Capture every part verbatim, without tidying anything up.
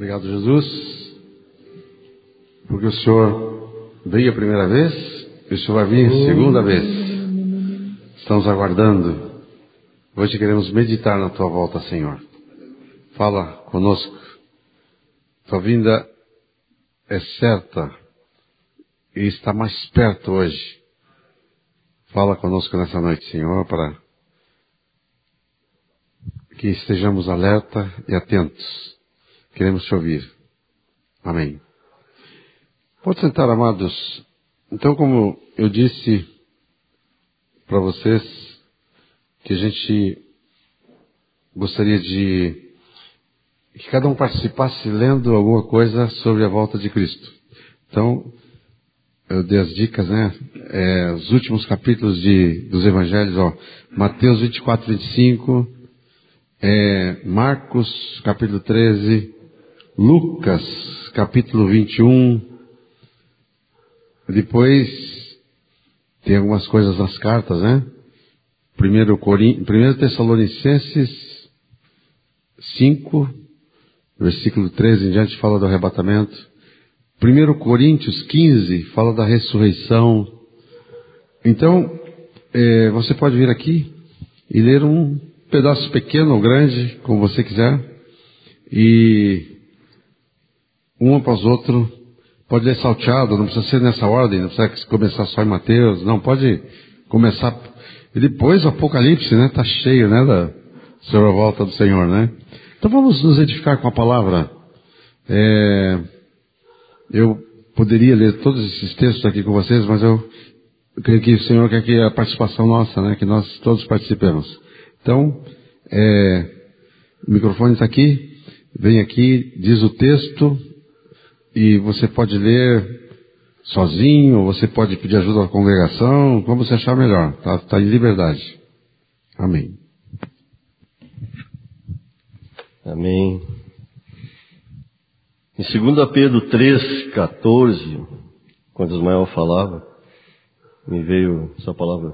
Obrigado, Jesus, porque o Senhor veio a primeira vez e o Senhor vai vir a segunda vez. Estamos aguardando. Hoje queremos meditar na Tua volta, Senhor. Fala conosco. Tua vinda é certa e está mais perto hoje. Fala conosco nessa noite, Senhor, para que estejamos alerta e atentos. Queremos te ouvir. Amém. Pode sentar, amados. Então, como eu disse para vocês, que a gente gostaria de que cada um participasse lendo alguma coisa sobre a volta de Cristo. Então, eu dei as dicas, né? É, os últimos capítulos de, dos Evangelhos, ó, Mateus vinte e quatro, vinte e cinco, é, Marcos capítulo treze, Lucas capítulo vinte e um, depois tem algumas coisas nas cartas, né? Primeiro, Corin... Primeiro Tessalonicenses cinco, versículo treze em diante, fala do arrebatamento. Primeiro Coríntios quinze, fala da ressurreição. Então, é, você pode vir aqui e ler um pedaço pequeno ou grande, como você quiser, e um após outro, pode ler salteado, não precisa ser nessa ordem, não precisa começar só em Mateus, não, pode começar, e depois o Apocalipse, né, está cheio, né, da sobre a volta do Senhor, né. Então vamos nos edificar com a palavra. É, eu poderia ler todos esses textos aqui com vocês, mas eu, eu creio que o Senhor quer que a participação nossa, né, que nós todos participemos. Então, é, o microfone está aqui, vem aqui, diz o texto, e você pode ler sozinho, ou você pode pedir ajuda à congregação, como você achar melhor, está tá em liberdade. Amém. Amém. Em dois Pedro três, quatorze, quando Ismael falava, me veio essa palavra.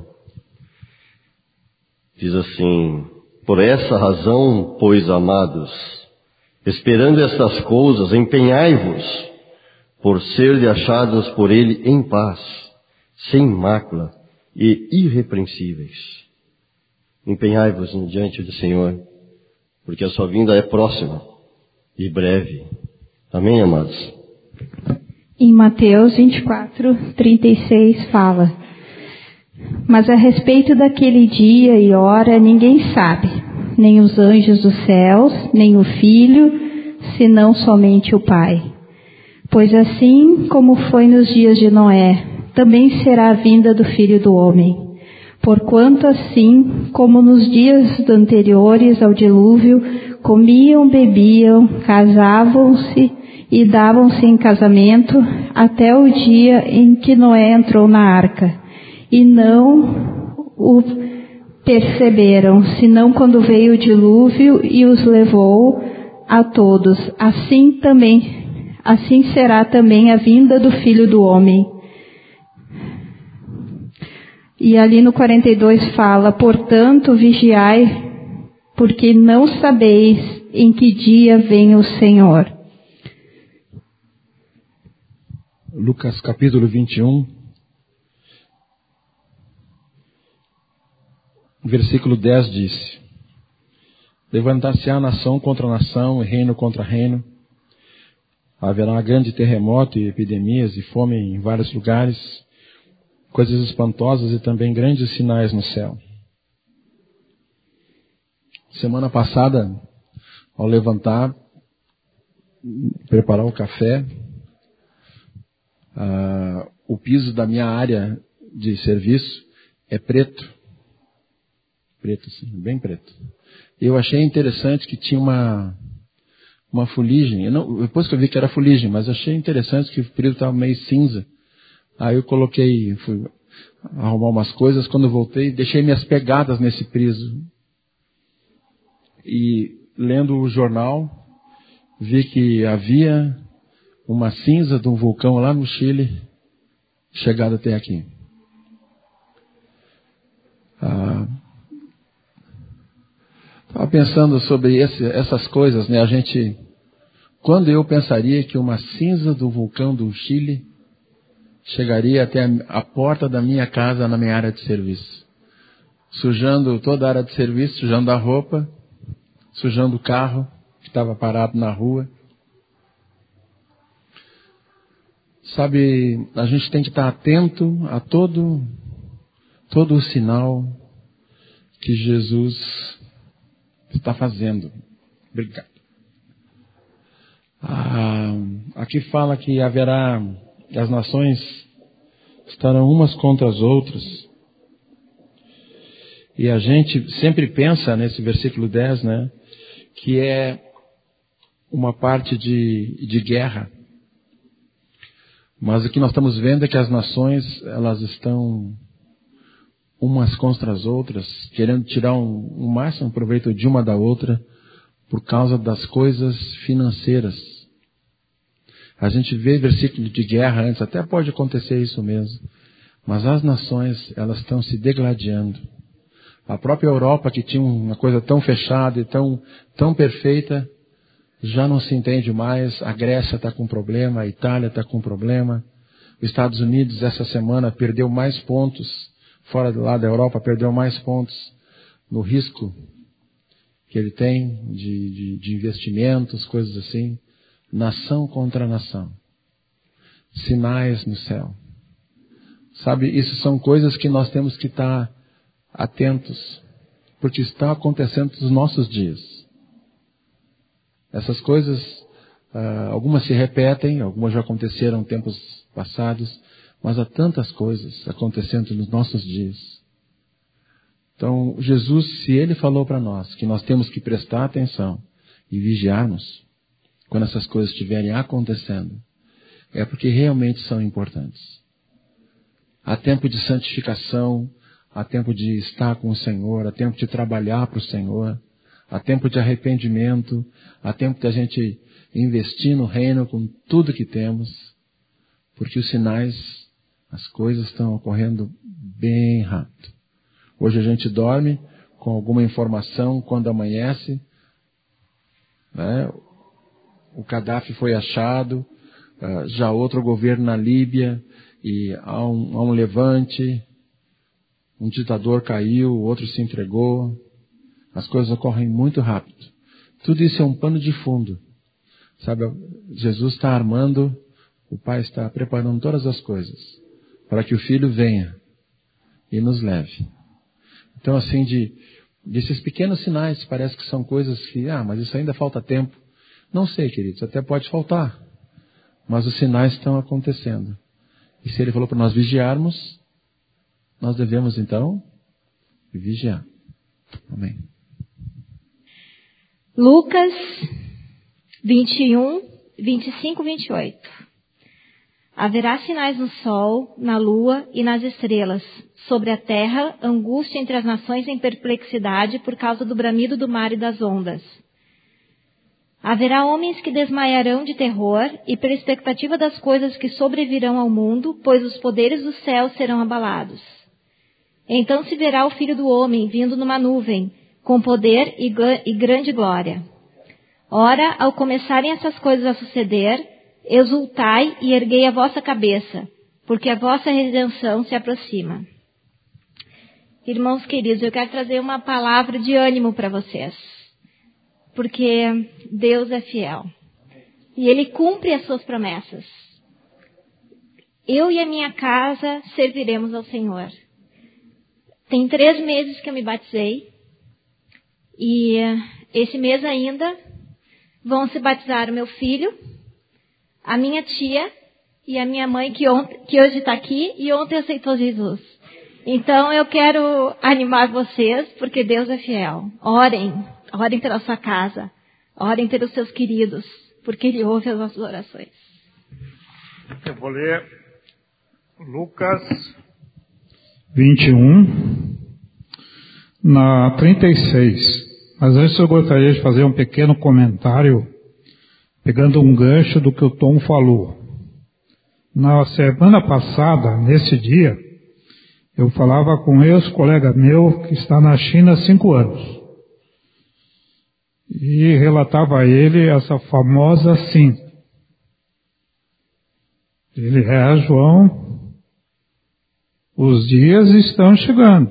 Diz assim: por essa razão, pois, amados, esperando estas coisas, empenhai-vos por ser achados por ele em paz, sem mácula e irrepreensíveis. Empenhai-vos diante do Senhor, porque a sua vinda é próxima e breve. Amém, amados? Em Mateus vinte e quatro, trinta e seis fala: mas a respeito daquele dia e hora ninguém sabe, nem os anjos dos céus, nem o Filho, senão somente o Pai. Pois assim como foi nos dias de Noé, também será a vinda do Filho do Homem. Porquanto assim como nos dias anteriores ao dilúvio, comiam, bebiam, casavam-se e davam-se em casamento, até o dia em que Noé entrou na arca, e não o perceberam, senão quando veio o dilúvio e os levou a todos. Assim também, assim será também a vinda do Filho do Homem. E ali no quarenta e dois fala: portanto, vigiai, porque não sabeis em que dia vem o Senhor. Lucas capítulo vinte e um, versículo dez diz: levantar-se-á nação contra nação, e reino contra reino. Haverá grande terremoto e epidemias e fome em vários lugares, coisas espantosas e também grandes sinais no céu. Semana passada, ao levantar, preparar o café, uh, o piso da minha área de serviço é preto. Preto, sim, bem preto. Eu achei interessante que tinha uma, uma fuligem. Eu não, depois que eu vi que era fuligem, mas achei interessante que o período estava meio cinza. Aí eu coloquei, fui arrumar umas coisas. Quando eu voltei, deixei minhas pegadas nesse piso. E lendo o jornal, vi que havia uma cinza de um vulcão lá no Chile, chegado até aqui. Ah, estava pensando sobre esse, essas coisas, né? A gente Quando eu pensaria que uma cinza do vulcão do Chile chegaria até a porta da minha casa na minha área de serviço, sujando toda a área de serviço, sujando a roupa, sujando o carro que estava parado na rua. Sabe, a gente tem que estar atento a todo, todo o sinal que Jesus está fazendo. Obrigado. Ah, aqui fala que haverá, as nações estarão umas contra as outras. E a gente sempre pensa nesse versículo dez, né, que é uma parte de, de guerra. Mas o que nós estamos vendo é que as nações, elas estão umas contra as outras, querendo tirar um, um máximo proveito de uma da outra por causa das coisas financeiras. A gente vê versículo de guerra antes, até pode acontecer isso mesmo. Mas as nações, elas estão se degladiando. A própria Europa, que tinha uma coisa tão fechada e tão, tão perfeita, já não se entende mais. A Grécia está com problema, a Itália está com problema. Os Estados Unidos, essa semana, perdeu mais pontos, fora do lado da Europa, perdeu mais pontos no risco que ele tem de, de, de investimentos, coisas assim. Nação contra nação. Sinais no céu. Sabe, isso são coisas que nós temos que estar atentos, porque estão acontecendo nos nossos dias. Essas coisas, uh, algumas se repetem, algumas já aconteceram em tempos passados, mas há tantas coisas acontecendo nos nossos dias. Então, Jesus, se Ele falou para nós que nós temos que prestar atenção e vigiarmos quando essas coisas estiverem acontecendo, é porque realmente são importantes. Há tempo de santificação, há tempo de estar com o Senhor, há tempo de trabalhar para o Senhor, há tempo de arrependimento, há tempo de a gente investir no reino com tudo que temos, porque os sinais, as coisas estão ocorrendo bem rápido. Hoje a gente dorme com alguma informação quando amanhece, né? O Gaddafi foi achado, já outro governo na Líbia, e há um, há um levante, um ditador caiu, o outro se entregou. As coisas ocorrem muito rápido. Tudo isso é um pano de fundo. Sabe, Jesus está armando, o Pai está preparando todas as coisas para que o Filho venha e nos leve. Então, assim, de, desses pequenos sinais, parece que são coisas que, ah, mas isso ainda falta tempo. Não sei, queridos, até pode faltar, mas os sinais estão acontecendo. E se Ele falou para nós vigiarmos, nós devemos então vigiar. Amém. Lucas vinte e um, vinte e cinco, vinte e oito. Haverá sinais no sol, na lua e nas estrelas. Sobre a terra, angústia entre as nações em perplexidade por causa do bramido do mar e das ondas. Haverá homens que desmaiarão de terror e pela expectativa das coisas que sobrevirão ao mundo, pois os poderes do céu serão abalados. Então se verá o Filho do Homem vindo numa nuvem, com poder e, e grande glória. Ora, ao começarem essas coisas a suceder, exultai e erguei a vossa cabeça, porque a vossa redenção se aproxima. Irmãos queridos, eu quero trazer uma palavra de ânimo para vocês. Porque Deus é fiel. E Ele cumpre as suas promessas. Eu e a minha casa serviremos ao Senhor. Tem três meses que eu me batizei. E esse mês ainda vão se batizar o meu filho, a minha tia e a minha mãe, que, ontem, que hoje está aqui e ontem aceitou Jesus. Então eu quero animar vocês, porque Deus é fiel. Orem. Orem pela sua casa. Orem pelos seus queridos, porque Ele ouve as nossas orações. Eu vou ler Lucas vinte e um, na trinta e seis. Mas antes eu gostaria de fazer um pequeno comentário, pegando um gancho do que o Tom falou. Na semana passada, nesse dia, eu falava com um ex-colega meu que está na China há cinco anos. e relatava a ele essa famosa sim. Ele é João, os dias estão chegando.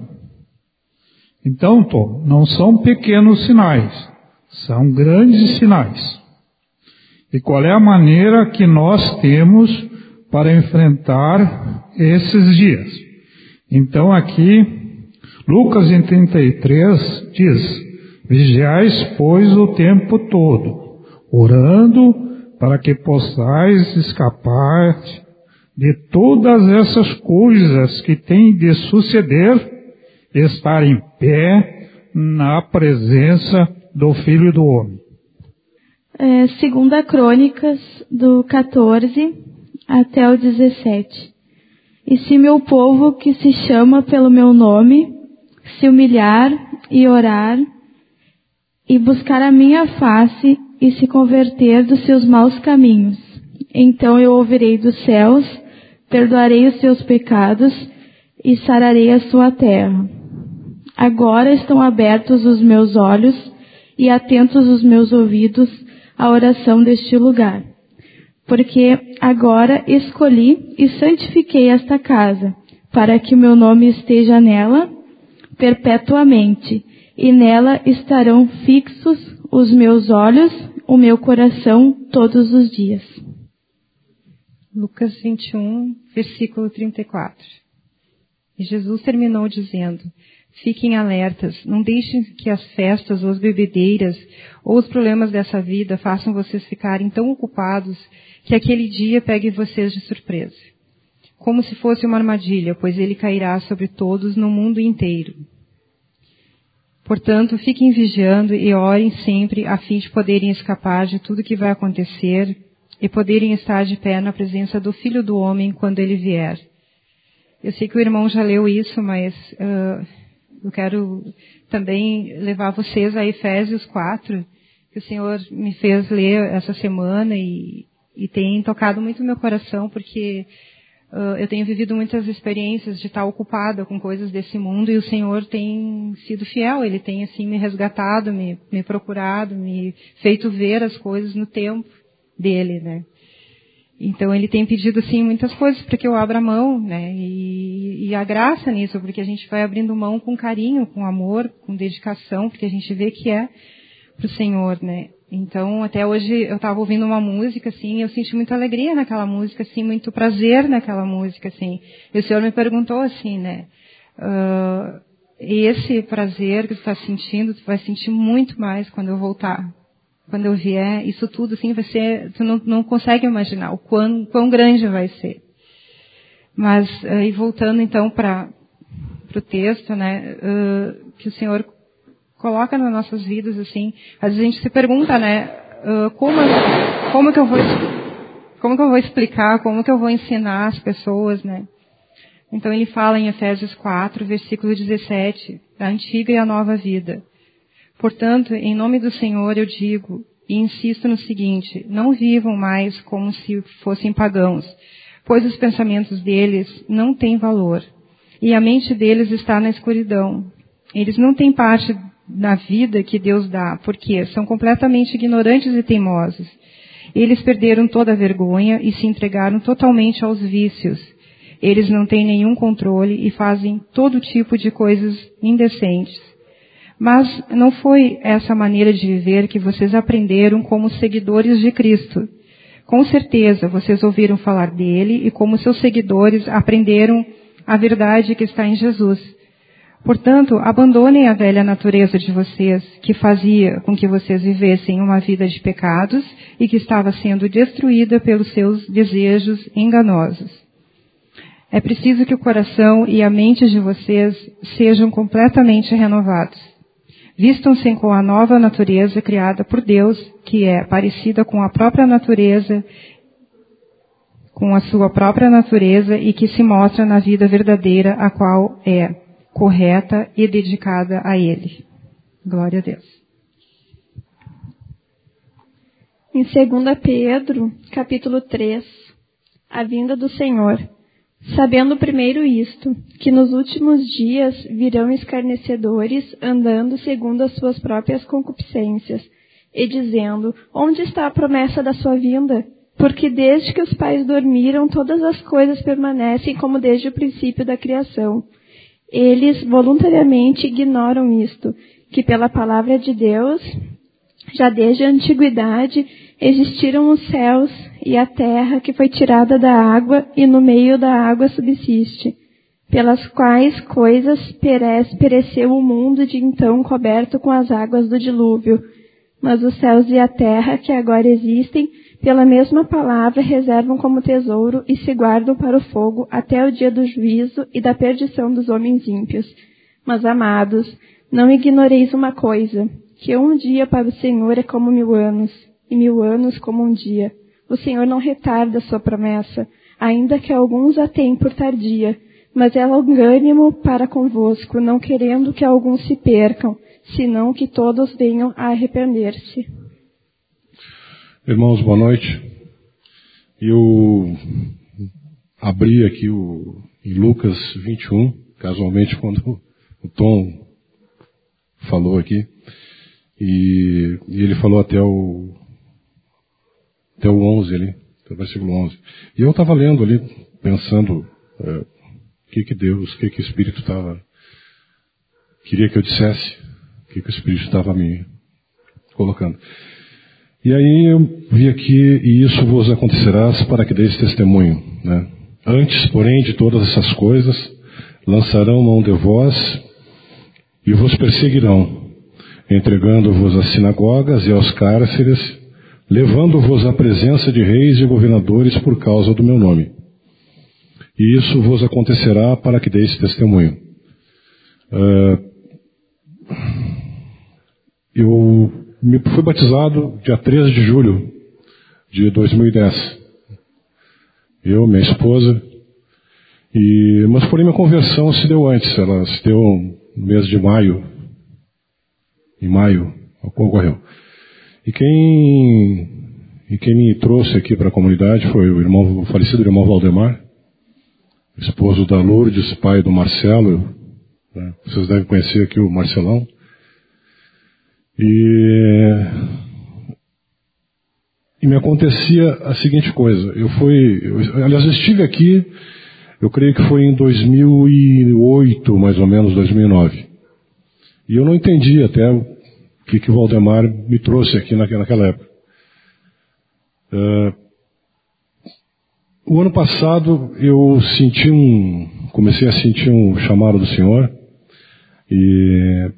Então, Tom, não são pequenos sinais, são grandes sinais. E qual é a maneira que nós temos para enfrentar esses dias? Então aqui, Lucas em trinta e três diz: vigiais, pois, o tempo todo, orando para que possais escapar de todas essas coisas que têm de suceder, estar em pé na presença do Filho do Homem. É, segunda Crônicas, do quatorze até o dezessete. E se meu povo, que se chama pelo meu nome, se humilhar e orar, e buscar a minha face, e se converter dos seus maus caminhos, então eu ouvirei dos céus, perdoarei os seus pecados, e sararei a sua terra. Agora estão abertos os meus olhos, e atentos os meus ouvidos à oração deste lugar. Porque agora escolhi e santifiquei esta casa, para que o meu nome esteja nela perpetuamente, e nela estarão fixos os meus olhos, o meu coração, todos os dias. Lucas vinte e um, versículo trinta e quatro. E Jesus terminou dizendo: fiquem alertas, não deixem que as festas ou as bebedeiras ou os problemas dessa vida façam vocês ficarem tão ocupados que aquele dia pegue vocês de surpresa. Como se fosse uma armadilha, pois ele cairá sobre todos no mundo inteiro. Portanto, fiquem vigiando e orem sempre a fim de poderem escapar de tudo que vai acontecer e poderem estar de pé na presença do Filho do Homem quando ele vier. Eu sei que o irmão já leu isso, mas uh, eu quero também levar vocês a Efésios quatro, que o Senhor me fez ler essa semana e, e tem tocado muito meu coração, porque Uh, eu tenho vivido muitas experiências de estar ocupada com coisas desse mundo e o Senhor tem sido fiel. Ele tem assim me resgatado, me, me procurado, me feito ver as coisas no tempo dele, né? Então ele tem pedido assim muitas coisas para que eu abra mão, né? E, e a graça nisso, porque a gente vai abrindo mão com carinho, com amor, com dedicação, porque a gente vê que é para o Senhor, né? Então, até hoje eu estava ouvindo uma música, assim, e eu senti muita alegria naquela música, assim, muito prazer naquela música, assim. E o Senhor me perguntou, assim, né, uh, esse prazer que tu está sentindo, tu vai sentir muito mais quando eu voltar. Quando eu vier, isso tudo, assim, vai ser, tu não, não consegue imaginar o quão, quão grande vai ser. Mas, uh, e voltando, então, para o texto, né, uh, que o Senhor coloca nas nossas vidas, assim, às vezes a gente se pergunta, né, uh, como, como que eu vou, como que eu vou explicar, como que eu vou ensinar as pessoas, né? Então ele fala em Efésios quatro, versículo dezessete, da antiga e a nova vida. Portanto, em nome do Senhor eu digo e insisto no seguinte: não vivam mais como se fossem pagãos, pois os pensamentos deles não têm valor e a mente deles está na escuridão. Eles não têm parte na vida que Deus dá, porque são completamente ignorantes e teimosos. Eles perderam toda a vergonha e se entregaram totalmente aos vícios. Eles não têm nenhum controle e fazem todo tipo de coisas indecentes. Mas não foi essa maneira de viver que vocês aprenderam como seguidores de Cristo. Com certeza, vocês ouviram falar dele e como seus seguidores aprenderam a verdade que está em Jesus. Portanto, abandonem a velha natureza de vocês, que fazia com que vocês vivessem uma vida de pecados e que estava sendo destruída pelos seus desejos enganosos. É preciso que o coração e a mente de vocês sejam completamente renovados. Vistam-se com a nova natureza criada por Deus, que é parecida com a própria natureza, com a sua própria natureza e que se mostra na vida verdadeira, a qual é correta e dedicada a Ele. Glória a Deus. Em segunda Pedro, capítulo três, a vinda do Senhor. Sabendo primeiro isto, que nos últimos dias virão escarnecedores, andando segundo as suas próprias concupiscências, e dizendo: onde está a promessa da sua vinda? Porque desde que os pais dormiram, todas as coisas permanecem como desde o princípio da criação. Eles voluntariamente ignoram isto, que pela palavra de Deus, já desde a antiguidade, existiram os céus e a terra que foi tirada da água e no meio da água subsiste, pelas quais coisas perece, pereceu o mundo de então coberto com as águas do dilúvio. Mas os céus e a terra que agora existem, pela mesma palavra, reservam como tesouro e se guardam para o fogo até o dia do juízo e da perdição dos homens ímpios. Mas, amados, não ignoreis uma coisa, que um dia para o Senhor é como mil anos, e mil anos como um dia. O Senhor não retarda a sua promessa, ainda que alguns a tenham por tardia, mas é longânimo para convosco, não querendo que alguns se percam, senão que todos venham a arrepender-se. Irmãos, boa noite. Eu abri aqui o, em Lucas vinte e um, casualmente quando o Tom falou aqui, e, e ele falou até o, até o onze ali, até o versículo onze. E eu estava lendo ali, pensando é, o que que Deus, o que que o Espírito estava, queria que eu dissesse, o que que o Espírito estava me colocando. E aí eu vi aqui: e isso vos acontecerá para que deis testemunho, né? Antes, porém, de todas essas coisas, lançarão mão de vós e vos perseguirão, entregando-vos às sinagogas e aos cárceres, levando-vos à presença de reis e governadores por causa do meu nome. E isso vos acontecerá para que deis testemunho. Uh, eu me fui batizado dia treze de julho de dois mil e dez. Eu, minha esposa, e, mas porém minha conversão se deu antes, ela se deu no mês de maio. Em maio, ocorreu. E quem, e quem me trouxe aqui para a comunidade foi o irmão, o falecido irmão Valdemar, esposo da Lourdes, pai do Marcelo, né? Vocês devem conhecer aqui o Marcelão. E, e me acontecia a seguinte coisa: eu fui, eu, aliás, eu estive aqui, eu creio que foi em dois mil e oito, mais ou menos, dois mil e nove. E eu não entendi até o que, que o Valdemar me trouxe aqui naquela, naquela época. Uh, o ano passado eu senti um, comecei a sentir um chamado do Senhor, e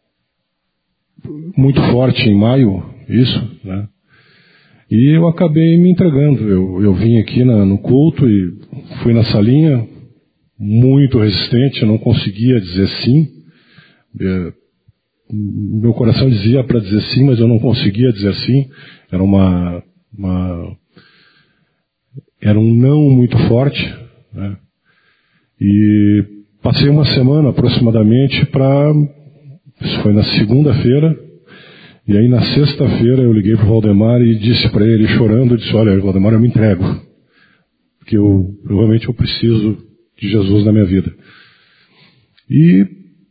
muito forte em maio, isso, né? E eu acabei me entregando. Eu, eu vim aqui na, no culto e fui na salinha, muito resistente, eu não conseguia dizer sim. É, meu coração dizia para dizer sim, mas eu não conseguia dizer sim. Era uma, uma era um não muito forte, né? E passei uma semana aproximadamente para... Isso foi na segunda-feira, e aí na sexta-feira eu liguei para o Valdemar e disse para ele, chorando, eu disse: olha, Valdemar, eu me entrego, porque eu, eu realmente eu preciso de Jesus na minha vida. E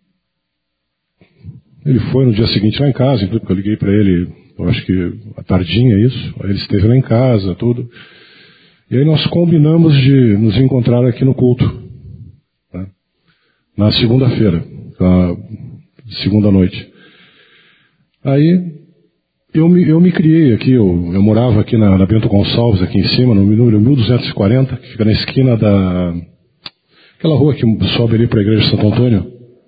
ele foi no dia seguinte lá em casa, porque eu liguei para ele, eu acho que à tardinha isso, aí ele esteve lá em casa, tudo, e aí nós combinamos de nos encontrar aqui no culto, né? Na segunda-feira, na segunda noite. Aí eu me, eu me criei aqui, eu, eu morava aqui na, na Bento Gonçalves, aqui em cima, no número mil duzentos e quarenta, que fica na esquina da... aquela rua que sobe ali para a igreja de Santo Antônio.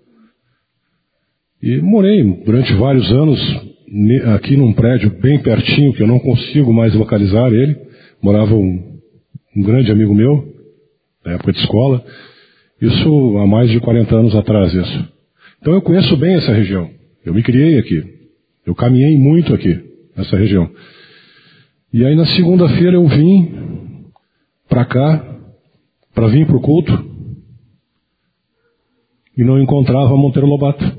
E morei durante vários anos aqui num prédio bem pertinho, que eu não consigo mais localizar ele. Morava um, um grande amigo meu, na época de escola. Isso há mais de quarenta anos atrás, isso. Então eu conheço bem essa região. Eu me criei aqui. Eu caminhei muito aqui, nessa região. E aí na segunda-feira eu vim para cá, para vir para o culto, e não encontrava Monteiro Lobato.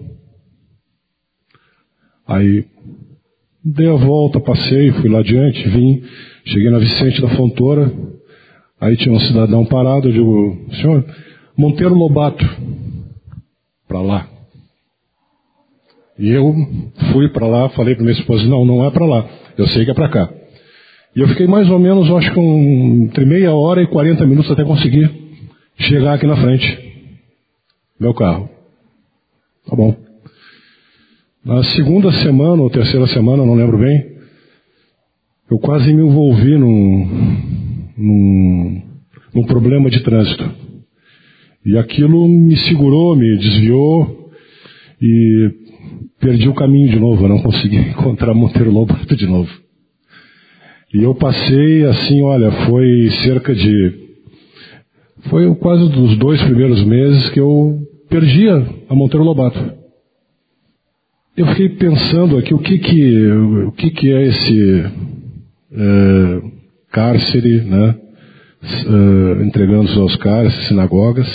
Aí dei a volta, passei, fui lá adiante, vim, cheguei na Vicente da Fontoura, aí tinha um cidadão parado, eu digo: senhor, Monteiro Lobato, para lá. E eu fui para lá, falei para minha esposa, não, não é para lá, eu sei que é para cá. E eu fiquei mais ou menos, eu acho que um, entre meia hora e quarenta minutos até conseguir chegar aqui na frente. Meu carro. Tá bom. Na segunda semana ou terceira semana, não lembro bem, eu quase me envolvi num, num, num problema de trânsito. E aquilo me segurou, me desviou e perdi o caminho de novo. Eu não consegui encontrar Monteiro Lobato de novo. E eu passei assim, olha, foi cerca de... Foi quase dos dois primeiros meses que eu perdia a Monteiro Lobato. Eu fiquei pensando aqui o que que, o que, que é esse é, cárcere, né? É, entregando-se aos cárceres, sinagogas.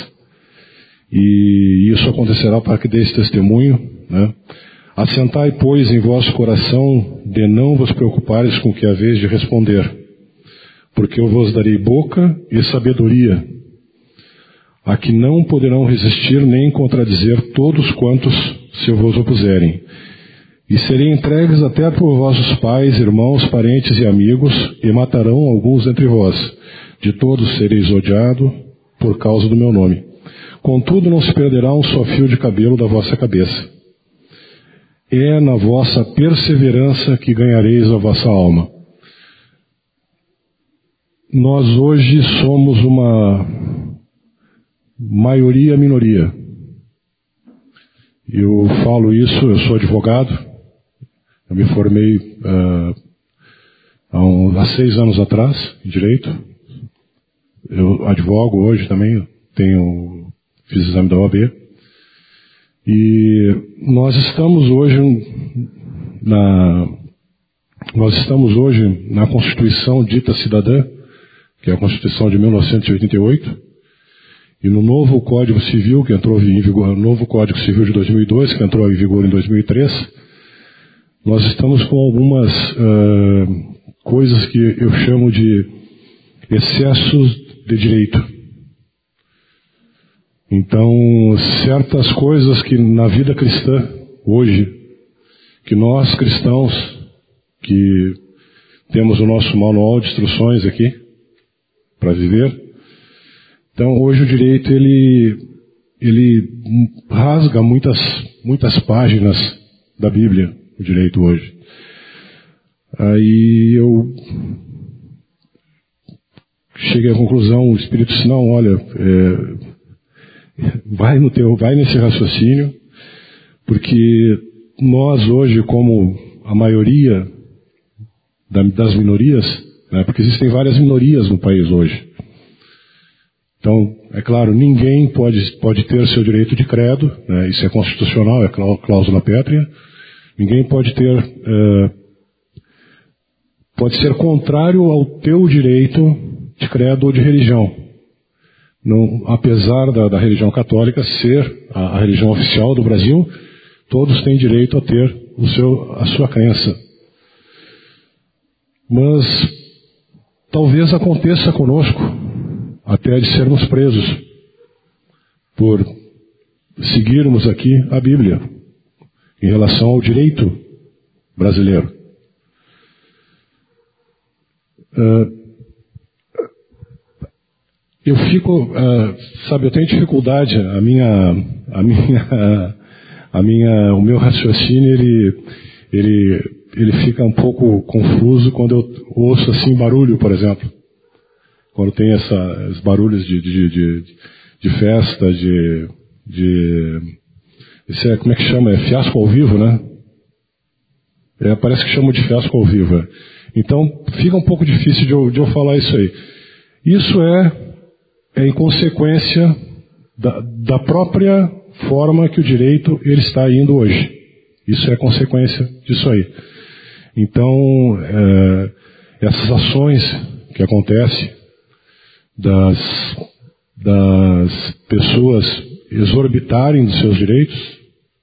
E isso acontecerá para que deis testemunho, né? Assentai, pois, em vosso coração, de não vos preocupares com o que haveis de responder, porque eu vos darei boca e sabedoria, a que não poderão resistir nem contradizer todos quantos se vos opuserem. E serem entregues até por vossos pais, irmãos, parentes e amigos, e matarão alguns entre vós. De todos sereis odiado por causa do meu nome. Contudo, não se perderá um só fio de cabelo da vossa cabeça. É na vossa perseverança que ganhareis a vossa alma. Nós hoje somos uma maioria-minoria. Eu falo isso, eu sou advogado, eu me formei uh, há, um, há seis anos atrás, em Direito. Eu advogo hoje também, tenho, fiz exame da O A B. E nós estamos hoje na, nós estamos hoje na Constituição dita cidadã, que é a Constituição de mil novecentos e oitenta e oito, e no novo Código Civil, que entrou em vigor, no novo Código Civil de dois mil e dois, que entrou em vigor em dois mil e três, nós estamos com algumas uh, coisas que eu chamo de excessos de direito. Então, certas coisas que na vida cristã, hoje, que nós cristãos, que temos o nosso manual de instruções aqui, para viver, então hoje o direito, ele, ele rasga muitas, muitas páginas da Bíblia, o direito hoje. Aí eu cheguei à conclusão, o Espírito Santo, não, olha... É, Vai, no teu, vai nesse raciocínio, porque nós hoje, como a maioria da, das minorias, né, porque existem várias minorias no país hoje. Então, é claro, ninguém pode, pode ter seu direito de credo, né, isso é constitucional, é cláusula pétrea. Ninguém pode ter, é, pode ser contrário ao teu direito de credo ou de religião. Não, apesar da, da religião católica ser a, a religião oficial do Brasil, todos têm direito a ter o seu, a sua crença. Mas talvez aconteça conosco até de sermos presos por seguirmos aqui a Bíblia em relação ao direito brasileiro. Uh, Eu fico, uh, sabe, eu tenho dificuldade, a minha, a minha, a minha, o meu raciocínio, ele, ele, ele fica um pouco confuso quando eu ouço assim barulho, por exemplo. Quando tem essa, esses barulhos de, de, de, de festa, de, de, isso é, como é que chama? É fiasco ao vivo, né? É, parece que chamam de fiasco ao vivo. Então, fica um pouco difícil de eu, de eu falar isso aí. Isso é é em consequência da, da própria forma que o direito ele está indo hoje. Isso é consequência disso aí. Então, é, essas ações que acontecem das, das pessoas exorbitarem dos seus direitos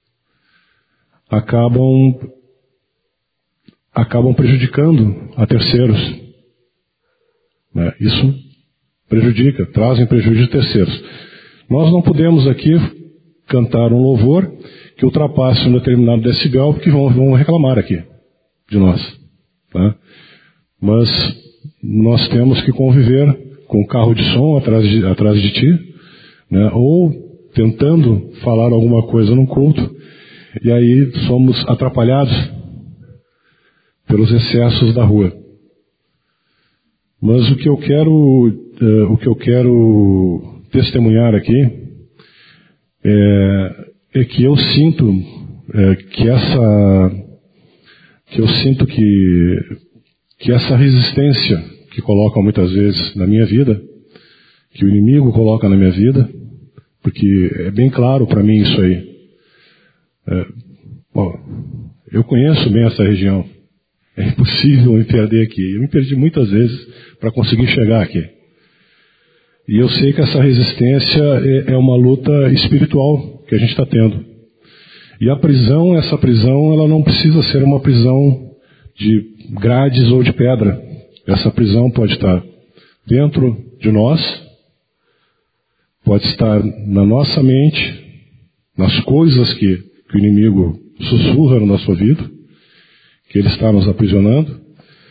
acabam, acabam prejudicando a terceiros. Né? Isso prejudica, trazem prejuízo de terceiros. Nós não podemos aqui cantar um louvor que ultrapasse um determinado decibel, porque vão, vão reclamar aqui de nós. Tá? Mas nós temos que conviver com o carro de som atrás de, atrás de ti, né? Ou tentando falar alguma coisa no culto, e aí somos atrapalhados pelos excessos da rua. Mas o que eu quero, uh, o que eu quero testemunhar aqui é, é que eu sinto é, que essa, que eu sinto que, que essa resistência que colocam muitas vezes na minha vida, que o inimigo coloca na minha vida, porque é bem claro para mim isso aí. É, bom, eu conheço bem essa região. É impossível me perder aqui. Eu me perdi muitas vezes para conseguir chegar aqui. E eu sei que essa resistência é, é uma luta espiritual que a gente está tendo. E a prisão, essa prisão, ela não precisa ser uma prisão de grades ou de pedra. Essa prisão pode estar dentro de nós, pode estar na nossa mente, nas coisas que, que o inimigo sussurra no nosso ouvido, que ele está nos aprisionando.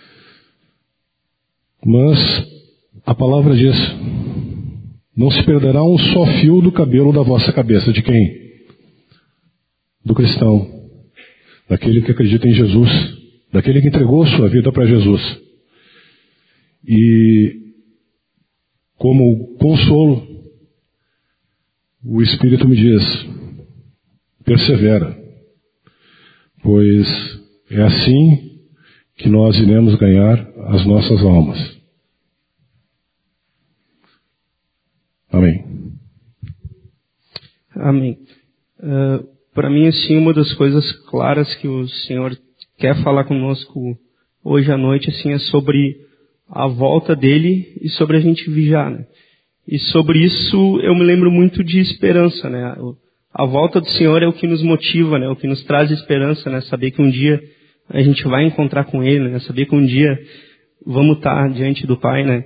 Mas a palavra diz: não se perderá um só fio do cabelo da vossa cabeça. De quem? Do cristão, daquele que acredita em Jesus, daquele que entregou sua vida para Jesus. E como consolo, o Espírito me diz: persevera, pois é assim que nós iremos ganhar as nossas almas. Amém. Amém. Uh, para mim, assim, uma das coisas claras que o Senhor quer falar conosco hoje à noite, assim, é sobre a volta dele e sobre a gente vigiar, né? E sobre isso eu me lembro muito de esperança, né? A volta do Senhor é o que nos motiva, né? O que nos traz esperança, né? Saber que um dia a gente vai encontrar com Ele, né? Saber que um dia vamos estar diante do Pai, né?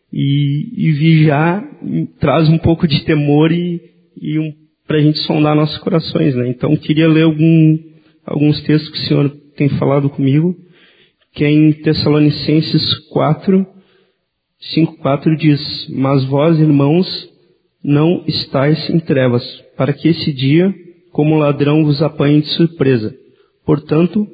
E, e vigiar traz um pouco de temor e, e um, para a gente sondar nossos corações, né? Então, queria ler algum, alguns textos que o Senhor tem falado comigo, que é em Tessalonicenses quatro, cinco, quatro diz: mas vós, irmãos, não estáis em trevas, para que esse dia, como ladrão, vos apanhe de surpresa. Portanto,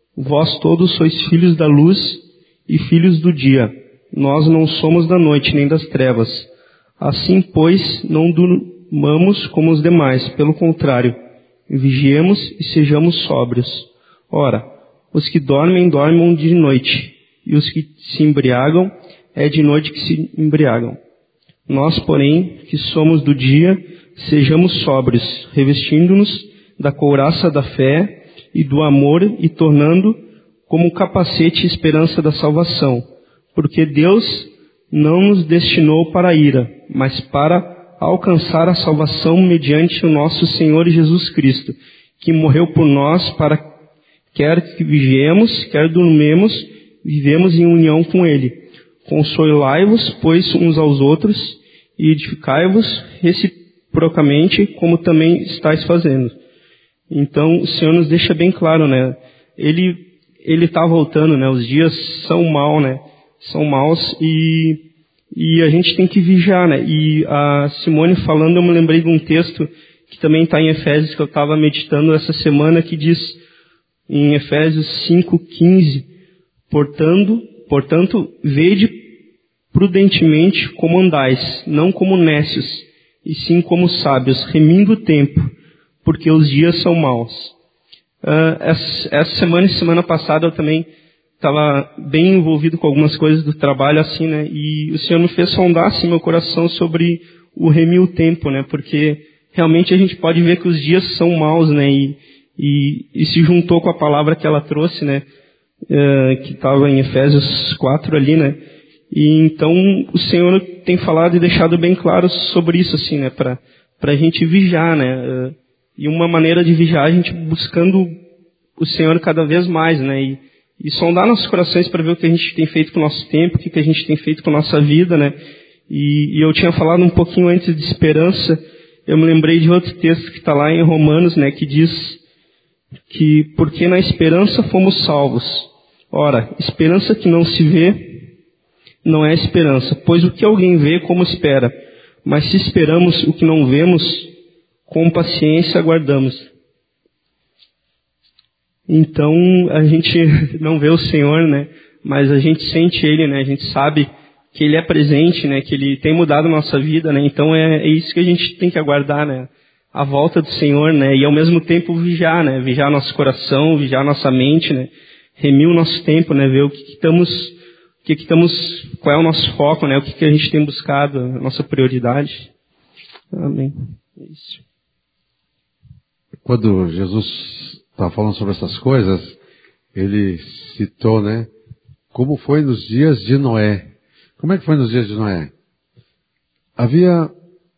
vós todos sois filhos da luz e filhos do dia. Nós não somos da noite nem das trevas. Assim, pois, não durmamos como os demais. Pelo contrário, vigiemos e sejamos sóbrios. Ora, os que dormem, dormem de noite, e os que se embriagam, é de noite que se embriagam. Nós, porém, que somos do dia, sejamos sóbrios, revestindo-nos da couraça da fé e do amor e tornando como capacete a esperança da salvação. Porque Deus não nos destinou para a ira, mas para alcançar a salvação mediante o nosso Senhor Jesus Cristo, que morreu por nós para, quer que vigiemos, quer dormemos, vivemos em união com Ele. Consolai-vos, pois, uns aos outros, e edificai-vos reciprocamente, como também estáis fazendo. Então, o Senhor nos deixa bem claro, né? Ele ele está voltando, né? Os dias são maus, né? São maus e, e a gente tem que vigiar, né? E a Simone falando, eu me lembrei de um texto que também está em Efésios, que eu estava meditando essa semana, que diz em Efésios cinco, quinze, portanto, portanto, vede prudentemente como andais, não como nécios, e sim como sábios, remindo o tempo, porque os dias são maus. Uh, essa, essa semana e semana passada eu também estava bem envolvido com algumas coisas do trabalho, assim, né? E o Senhor me fez sondar, assim, meu coração sobre o remir o tempo, né? Porque realmente a gente pode ver que os dias são maus, né? E, e, e se juntou com a palavra que ela trouxe, né? Uh, que estava em Efésios quatro ali, né? E então o Senhor tem falado e deixado bem claro sobre isso, assim, né? Para para a gente vigiar, né? Uh, e uma maneira de vigiar a gente buscando o Senhor cada vez mais, né? E, e sondar nossos corações para ver o que a gente tem feito com o nosso tempo, o que, que a gente tem feito com a nossa vida, né? E, e eu tinha falado um pouquinho antes de esperança, eu me lembrei de outro texto que está lá em Romanos, né, que diz que porque na esperança fomos salvos. Ora, esperança que não se vê não é esperança, pois o que alguém vê, como espera? Mas se esperamos o que não vemos, com paciência aguardamos. Então, a gente não vê o Senhor, né? Mas a gente sente Ele, né? A gente sabe que Ele é presente, né? Que Ele tem mudado a nossa vida, né? Então, é, é isso que a gente tem que aguardar, né? A volta do Senhor, né? E ao mesmo tempo vigiar, né? Vigiar nosso coração, vigiar nossa mente, né? Remir o nosso tempo, né? Ver o que, que estamos, o que, que estamos, qual é o nosso foco, né? O que, que a gente tem buscado, a nossa prioridade. Amém. É isso. Quando Jesus estava falando sobre essas coisas, ele citou, né? Como foi nos dias de Noé. Como é que foi nos dias de Noé? Havia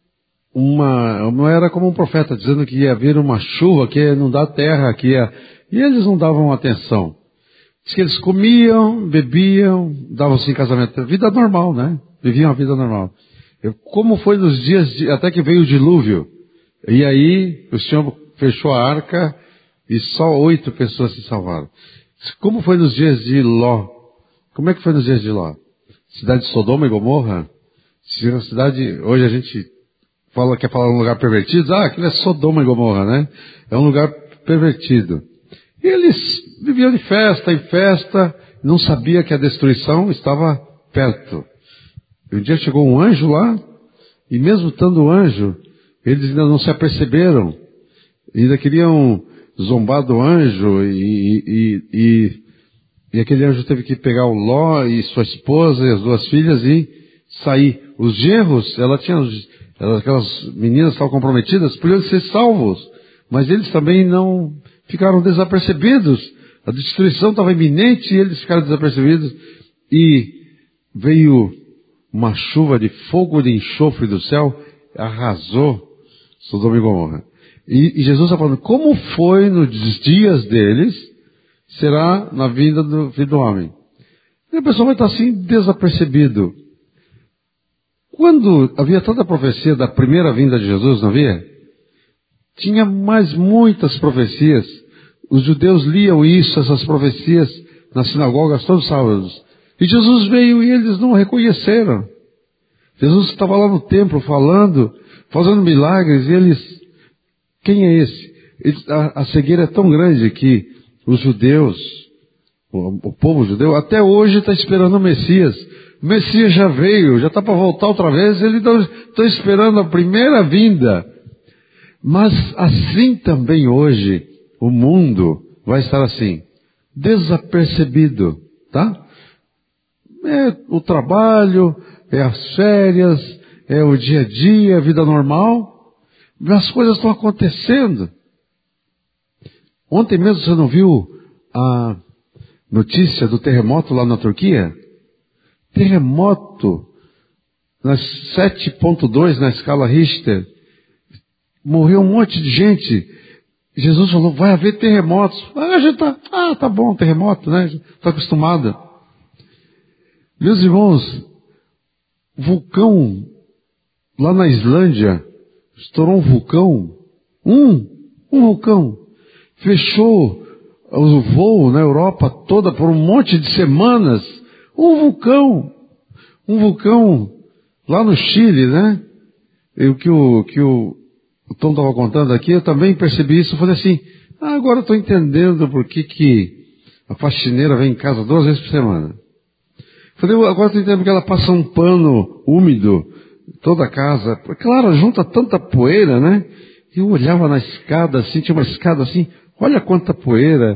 uma... Noé era como um profeta, dizendo que ia vir uma chuva, que ia inundar a terra, que ia... E eles não davam atenção. Diz que eles comiam, bebiam, davam-se em casamento. Vida normal, né? Viviam a vida normal. Como foi nos dias de... Até que veio o dilúvio. E aí o Senhor fechou a arca e só oito pessoas se salvaram. Como foi nos dias de Ló? Como é que foi nos dias de Ló? Cidade de Sodoma e Gomorra? Cidade, hoje a gente fala, quer falar um lugar pervertido. Ah, aquilo é Sodoma e Gomorra, né? É um lugar pervertido. E eles viviam de festa em festa, não sabia que a destruição estava perto. E um dia chegou um anjo lá, e mesmo estando o anjo, eles ainda não se aperceberam. Ainda queriam zombar do anjo, e, e, e, e aquele anjo teve que pegar o Ló e sua esposa e as duas filhas e sair. Os genros, ela tinha, ela, aquelas meninas estavam comprometidas, podiam ser salvos, mas eles também não ficaram desapercebidos. A destruição estava iminente e eles ficaram desapercebidos. E veio uma chuva de fogo e de enxofre do céu, arrasou Sodoma e Gomorra. E, e Jesus está falando, como foi nos dias deles, será na vinda do Filho do Homem. E a pessoa vai estar assim, desapercebido. Quando havia tanta profecia da primeira vinda de Jesus, não havia? Tinha mais muitas profecias. Os judeus liam isso, essas profecias, nas sinagogas todos os sábados. E Jesus veio e eles não o reconheceram. Jesus estava lá no templo falando, fazendo milagres, e eles... Quem é esse? Eles, a, a cegueira é tão grande que os judeus, o, o povo judeu, até hoje está esperando o Messias. O Messias já veio, já está para voltar outra vez, eles estão esperando a primeira vinda. Mas assim também hoje, o mundo vai estar assim, desapercebido, tá? É o trabalho, é as férias, é o dia a dia, a vida normal. As coisas estão acontecendo. Ontem mesmo você não viu a notícia do terremoto lá na Turquia? Terremoto, nas sete ponto dois na escala Richter. Morreu um monte de gente. Jesus falou, vai haver terremotos. Ah, a gente tá, ah, tá bom, terremoto, né? Está acostumado. Meus irmãos, vulcão lá na Islândia, estourou um vulcão, um, um vulcão, fechou o voo na Europa toda por um monte de semanas, um vulcão, um vulcão lá no Chile, né? E o que o, que o, o Tom estava contando aqui, eu também percebi isso, eu falei assim, ah, agora eu estou entendendo por que, que a faxineira vem em casa duas vezes por semana. Falei, agora estou entendendo porque ela passa um pano úmido toda a casa. Claro, junta tanta poeira, né? Eu olhava na escada assim, tinha uma escada assim, olha quanta poeira.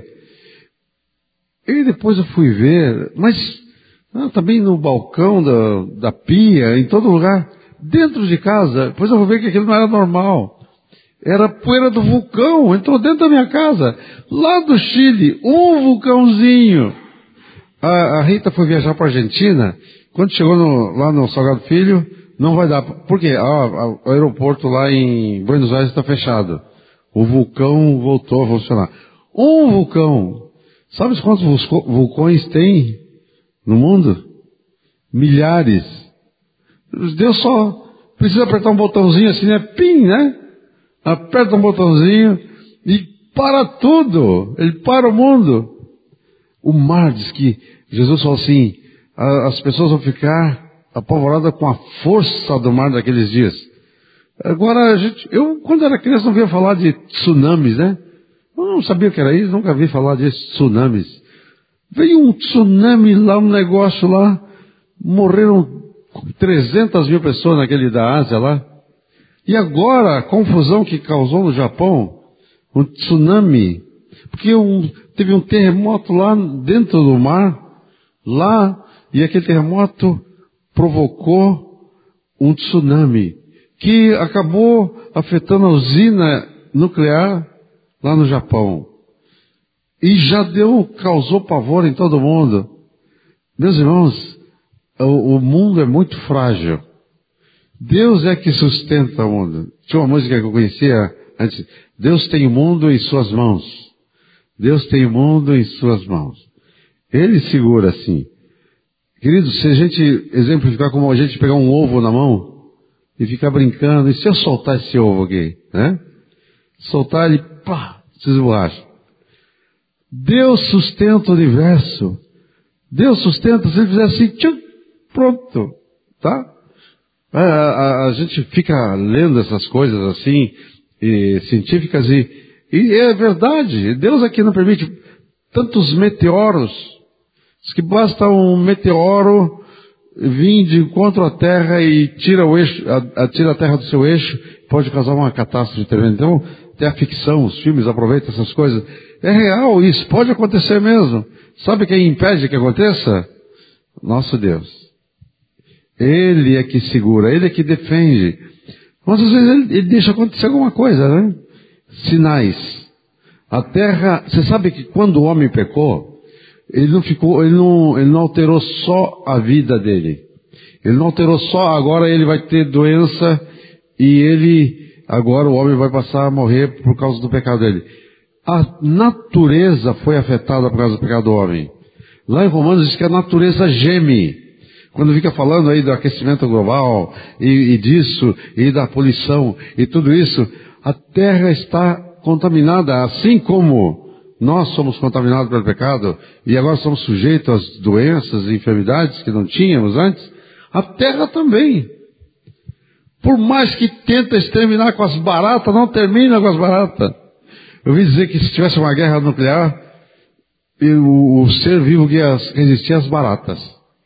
E depois eu fui ver, mas ah, também no balcão da, da pia, em todo lugar, dentro de casa. Depois eu vou ver que aquilo não era normal. Era poeira do vulcão, entrou dentro da minha casa, lá do Chile, um vulcãozinho. A, a Rita foi viajar para a Argentina, quando chegou no, lá no Salgado Filho, não vai dar, porque ah, a, o aeroporto lá em Buenos Aires está fechado. O vulcão voltou a funcionar. Um vulcão. Sabe quantos vulcões tem no mundo? Milhares. Deus só precisa apertar um botãozinho assim, né? Pim, né? aperta um botãozinho e para tudo. Ele para o mundo. O mar diz que Jesus falou assim, as pessoas vão ficar apavoradas com a força do mar daqueles dias. Agora, a gente, eu quando era criança não via falar de tsunamis, né? Eu não sabia o que era isso, nunca vi falar de tsunamis. Veio um tsunami lá, um negócio lá, morreram trezentas mil pessoas naquele da Ásia lá. E agora, a confusão que causou no Japão, um tsunami, porque um, teve um terremoto lá dentro do mar, lá, e aquele terremoto provocou um tsunami, que acabou afetando a usina nuclear lá no Japão. E já deu, causou pavor em todo mundo. Meus irmãos, o, o mundo é muito frágil. Deus é que sustenta o mundo. Tinha uma música que eu conhecia antes. Deus tem o mundo em suas mãos. Deus tem o mundo em suas mãos. Ele segura assim. Queridos, se a gente exemplificar como a gente pegar um ovo na mão e ficar brincando, e se eu soltar esse ovo aqui, né? Soltar ele, pá, se esborracha. Deus sustenta o universo. Deus sustenta, se ele fizer assim, tchum, pronto, tá? A, a, a gente fica lendo essas coisas assim, e, científicas, e, e é verdade, Deus aqui não permite tantos meteoros, diz que basta um meteoro vir de encontro à Terra e tira, o eixo, a, a, tira a Terra do seu eixo, pode causar uma catástrofe tremenda. Então, até a ficção, os filmes aproveitam essas coisas. É real isso, pode acontecer mesmo. Sabe quem impede que aconteça? Nosso Deus. Ele é que segura, Ele é que defende. Mas às vezes Ele, ele deixa acontecer alguma coisa, né? Sinais. A terra, você sabe que quando o homem pecou, ele não ficou, ele não, ele não alterou só a vida dele. Ele não alterou só, agora ele vai ter doença e ele, agora o homem vai passar a morrer por causa do pecado dele. A natureza foi afetada por causa do pecado do homem. Lá em Romanos diz que a natureza geme. Quando fica falando aí do aquecimento global, e, e disso, e da poluição, e tudo isso, a terra está contaminada, assim como nós somos contaminados pelo pecado, e agora somos sujeitos às doenças e enfermidades que não tínhamos antes, a terra também. Por mais que tenta exterminar com as baratas, não termina com as baratas. Eu ouvi dizer que se tivesse uma guerra nuclear, o, o ser vivo que ia resistir às baratas.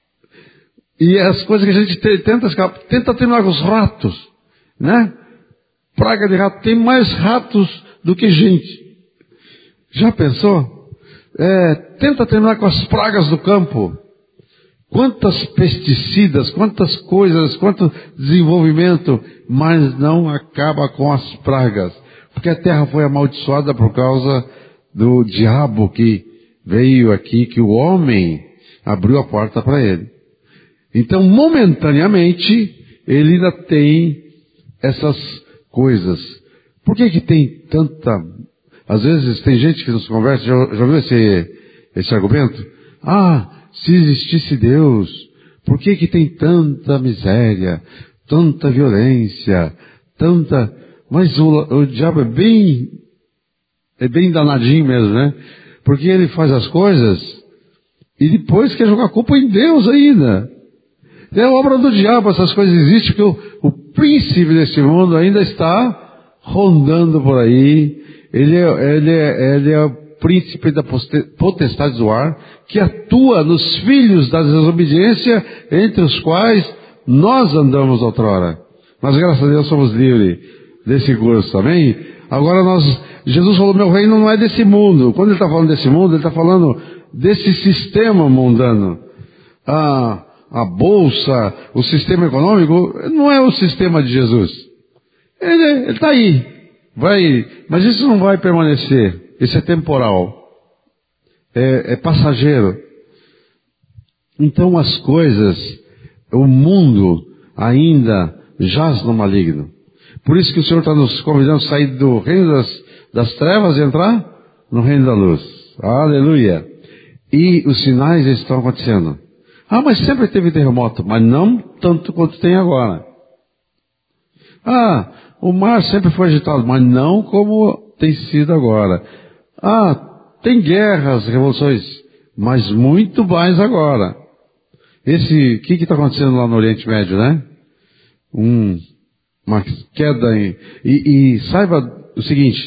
E as coisas que a gente tenta escapar, tenta terminar com os ratos, né? Praga de rato, tem mais ratos do que gente. Já pensou? É, tenta terminar com as pragas do campo. Quantas pesticidas, quantas coisas, quanto desenvolvimento, mas não acaba com as pragas. Porque a terra foi amaldiçoada por causa do diabo que veio aqui, que o homem abriu a porta para ele. Então, momentaneamente, ele ainda tem essas coisas. Por que que tem tanta... Às vezes tem gente que nos conversa, já, já viu esse, esse argumento? Ah, se existisse Deus, por que que tem tanta miséria, tanta violência, tanta... Mas o, o diabo é bem, é bem danadinho mesmo, né? Porque ele faz as coisas e depois quer jogar a culpa em Deus ainda. É obra do diabo, essas coisas existem, porque o, o príncipe desse mundo ainda está rondando por aí. Ele é, ele é, ele é o príncipe da potestade do ar, que atua nos filhos da desobediência, entre os quais nós andamos outrora. Mas graças a Deus somos livres desse curso também. Agora nós, Jesus falou, meu reino não é desse mundo. Quando ele está falando desse mundo, ele está falando desse sistema mundano. Ah, a bolsa, o sistema econômico, não é o sistema de Jesus. Ele está aí, vai, mas isso não vai permanecer, isso é temporal, é, é passageiro. Então as coisas, o mundo ainda jaz no maligno. Por isso que o Senhor está nos convidando a sair do reino das, das trevas e entrar no reino da luz. Aleluia! E os sinais estão acontecendo. Ah, mas sempre teve terremoto, mas não tanto quanto tem agora. Ah, o mar sempre foi agitado, mas não como tem sido agora. Ah, tem guerras, revoluções, mas muito mais agora. Esse, o que está acontecendo lá no Oriente Médio, né? Um, uma queda em, e, e saiba o seguinte,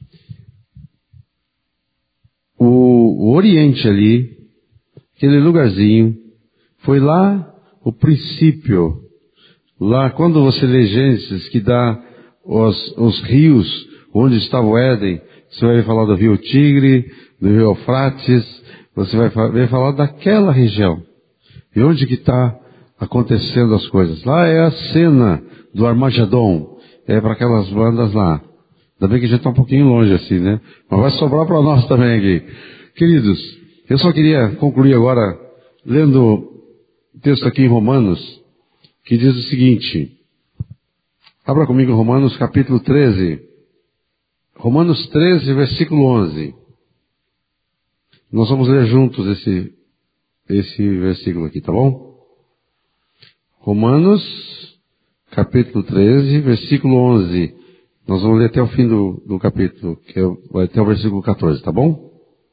o, o Oriente ali, aquele lugarzinho, foi lá o princípio, lá quando você lê Gênesis, que dá os, os rios, onde estava o Éden, você vai falar do rio Tigre, do rio Eufrates, você vai, vai falar daquela região. E onde que está acontecendo as coisas? Lá é a cena do Armagedon, é para aquelas bandas lá. Ainda bem que a gente está um pouquinho longe assim, né? Mas vai sobrar para nós também aqui. Queridos, eu só queria concluir agora lendo o texto aqui em Romanos, que diz o seguinte. Abra comigo Romanos capítulo treze. Romanos treze, versículo onze. Nós vamos ler juntos esse, esse versículo aqui, tá bom? Romanos capítulo treze, versículo onze. Nós vamos ler até o fim do, do capítulo, que é, vai até o versículo quatorze, tá bom?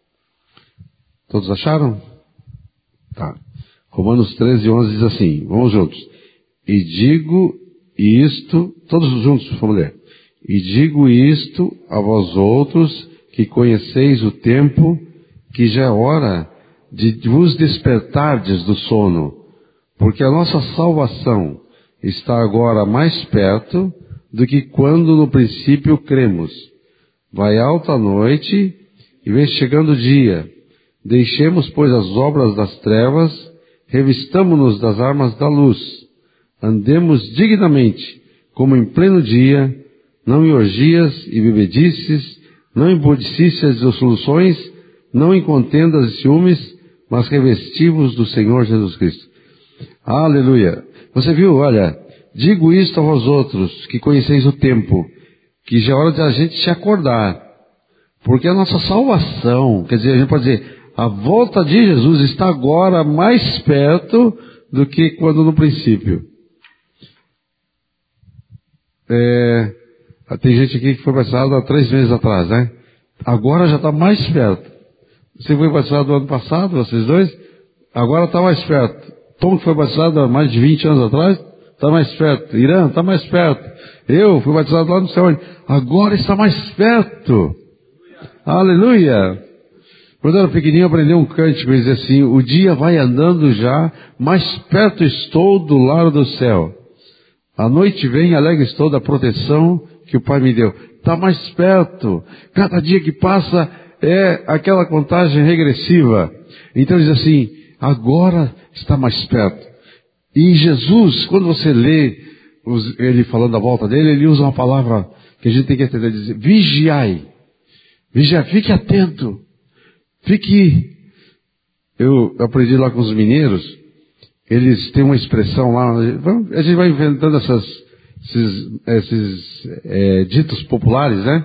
Todos acharam? Tá. Romanos treze, onze diz assim, vamos juntos. E digo isto, todos juntos, vamos ler. E digo isto a vós outros, que conheceis o tempo, que já é hora de vos despertardes do sono, porque a nossa salvação está agora mais perto do que quando no princípio cremos. Vai alta a noite e vem chegando o dia. Deixemos, pois, as obras das trevas, revistamo-nos das armas da luz. Andemos dignamente, como em pleno dia, não em orgias e bebedices, não em bodicícias e dissoluções, não em contendas e ciúmes, mas revestivos do Senhor Jesus Cristo. Aleluia! Você viu, olha, digo isto a vós outros, que conheceis o tempo, que já é hora de a gente se acordar, porque a nossa salvação, quer dizer, a gente pode dizer, a volta de Jesus está agora mais perto do que quando no princípio. É, tem gente aqui que foi batizado há três meses atrás, né? Agora já está mais perto. Você foi batizado no ano passado, vocês dois? Agora está mais perto. Tom, que foi batizado há mais de vinte anos atrás, está mais perto. Irã, está mais perto. Eu fui batizado lá no céu. Agora está mais perto. Aleluia! Quando eu era pequenininho, eu aprendi um cântico, ele dizia assim, o dia vai andando já, mais perto estou do lar do céu. A noite vem, alegre estou da proteção que o Pai me deu. Está mais perto. Cada dia que passa é aquela contagem regressiva. Então ele diz assim, agora está mais perto. E Jesus, quando você lê os, ele falando da volta dele, ele usa uma palavra que a gente tem que entender, diz, vigiai. Vigiai, fique atento. Fique, eu aprendi lá com os mineiros, eles têm uma expressão lá, a gente vai inventando essas, esses, esses é, ditos populares, né?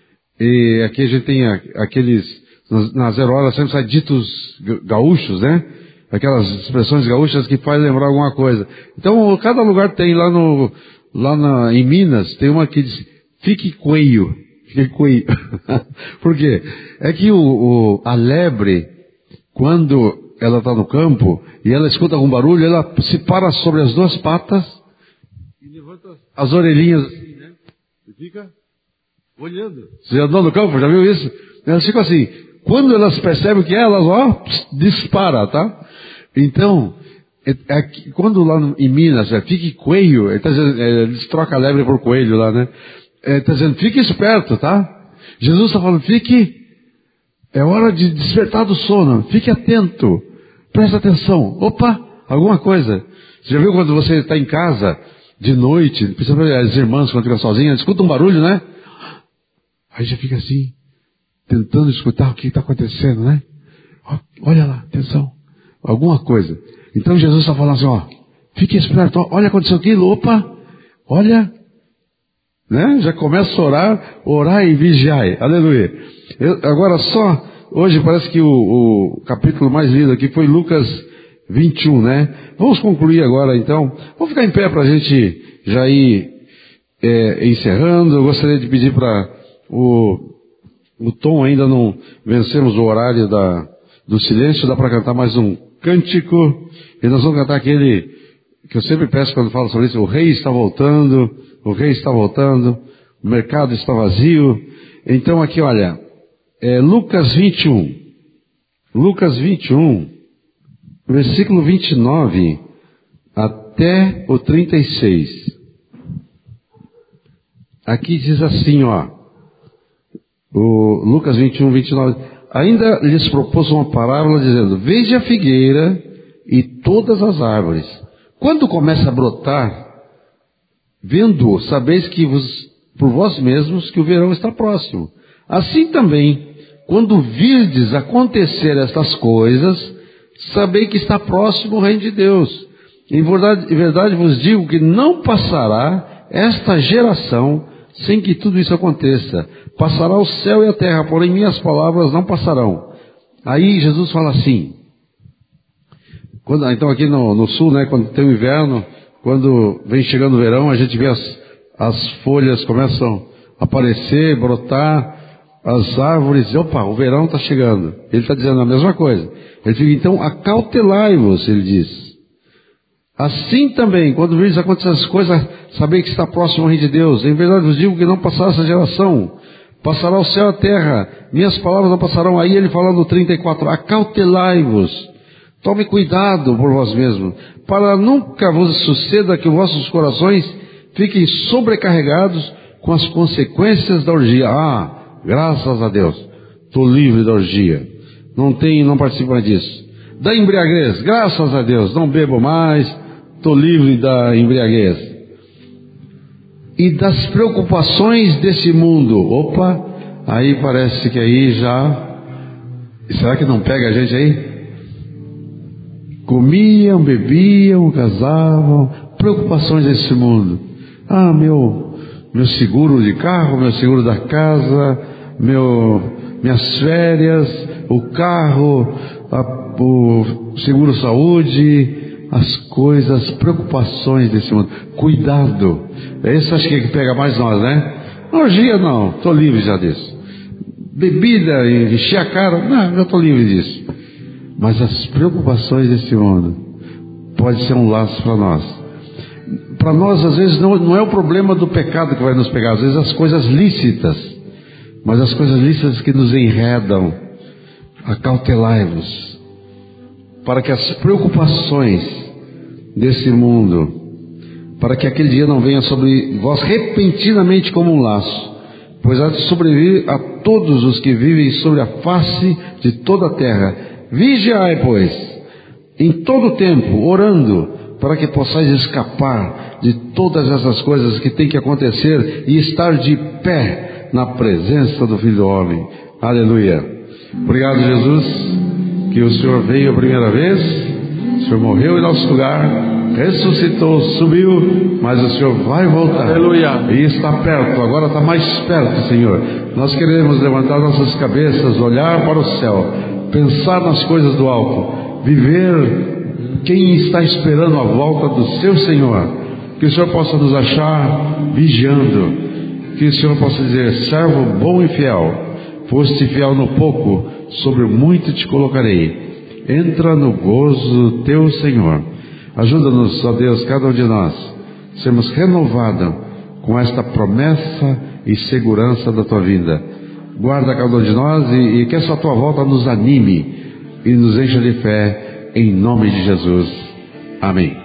E aqui a gente tem aqueles, na zero hora sempre sai ditos gaúchos, né? Aquelas expressões gaúchas que fazem lembrar alguma coisa. Então, cada lugar tem lá no, lá na, em Minas, tem uma que diz, fique coelho. Fique Por quê? É que o, o, a lebre, quando ela está no campo e ela escuta algum barulho, ela se para sobre as duas patas e levanta as orelhinhas assim, né? E fica olhando. Você andou no campo, já viu isso? Elas ficam assim. Quando elas percebem que elas, ó, dispara, tá? Então, é, é, quando lá em Minas, é, fique coelho, é, é, eles trocam a lebre por coelho lá, né? Está é, dizendo, fique esperto, tá? Jesus está falando, fique, é hora de despertar do sono, fique atento, preste atenção. Opa, alguma coisa. Você já viu quando você está em casa, de noite, principalmente as irmãs quando ficam sozinhas, escuta um barulho, né? Aí já fica assim, tentando escutar o que está acontecendo, né? Olha lá, atenção, alguma coisa. Então Jesus está falando assim, ó, fique esperto, olha, aconteceu aquilo, opa, olha... Né? Já começa a orar, orar e vigiar. Aleluia. Eu, agora só, hoje parece que o, o capítulo mais lido aqui foi Lucas vinte e um, né? Vamos concluir agora então. Vamos ficar em pé para a gente já ir é, encerrando, eu gostaria de pedir para o, o Tom, ainda não vencemos o horário da, do silêncio, dá para cantar mais um cântico, e nós vamos cantar aquele que eu sempre peço quando falo sobre isso: o rei está voltando, o rei está voltando, o mercado está vazio. Então aqui, olha, é Lucas vinte e um, Lucas vinte e um, versículo vinte e nove até o trinta e seis. Aqui diz assim, ó, o Lucas vinte e um, vinte e nove, ainda lhes propôs uma parábola dizendo: veja a figueira e todas as árvores. Quando começa a brotar, vendo, sabeis que vos, por vós mesmos, que o verão está próximo. Assim também, quando virdes acontecer estas coisas, sabei que está próximo o reino de Deus. Em verdade, em verdade vos digo que não passará esta geração sem que tudo isso aconteça. Passará o céu e a terra, porém minhas palavras não passarão. Aí Jesus fala assim, quando, então aqui no, no sul, né, quando tem o inverno, quando vem chegando o verão, a gente vê as, as folhas começam a aparecer, brotar, as árvores, opa, o verão está chegando. Ele está dizendo a mesma coisa. Ele diz, então acautelai-vos, ele diz. Assim também, quando virdes acontecer essas coisas, sabei que está próximo ao reino de Deus. Em verdade vos digo que não passará essa geração. Passará o céu e a terra. Minhas palavras não passarão. Aí ele fala no trinta e quatro, acautelai-vos. Tome cuidado por vós mesmos, para nunca vos suceda que vossos corações fiquem sobrecarregados com as consequências da orgia. Ah, graças a Deus, estou livre da orgia. Não tenho, não participo mais disso. Da embriaguez, graças a Deus, não bebo mais, estou livre da embriaguez. E das preocupações desse mundo. Opa, aí parece que aí já... Será que não pega a gente aí? Comiam, bebiam, casavam, preocupações desse mundo. Ah, meu, meu seguro de carro, meu seguro da casa, meu, minhas férias, o carro, a, o seguro saúde, as coisas, preocupações desse mundo. Cuidado. Esse acho que é que pega mais nós, né? Orgia não, estou livre já disso. Bebida, encher a cara, não, já estou livre disso. Mas as preocupações desse mundo pode ser um laço para nós. Para nós, às vezes, não, não é o problema do pecado que vai nos pegar, às vezes as coisas lícitas, mas as coisas lícitas que nos enredam. Acautelai-vos, para que as preocupações desse mundo, para que aquele dia não venha sobre vós repentinamente como um laço, pois há de sobreviver a todos os que vivem sobre a face de toda a terra. Vigiai, pois, em todo o tempo, orando, para que possais escapar de todas essas coisas que têm que acontecer e estar de pé na presença do Filho do Homem. Aleluia. Obrigado, Jesus, que o Senhor veio a primeira vez, o Senhor morreu em nosso lugar, ressuscitou, subiu, mas o Senhor vai voltar. Aleluia. E está perto, agora está mais perto, Senhor. Nós queremos levantar nossas cabeças, olhar para o céu, pensar nas coisas do alto, viver quem está esperando a volta do seu Senhor. Que o Senhor possa nos achar vigiando, que o Senhor possa dizer, servo bom e fiel, foste fiel no pouco, sobre o muito te colocarei. Entra no gozo do teu Senhor. Ajuda-nos, ó Deus, cada um de nós, sermos renovados com esta promessa e segurança da tua vinda. Guarda cada um de nós e, e que essa tua volta nos anime e nos encha de fé, em nome de Jesus. Amém.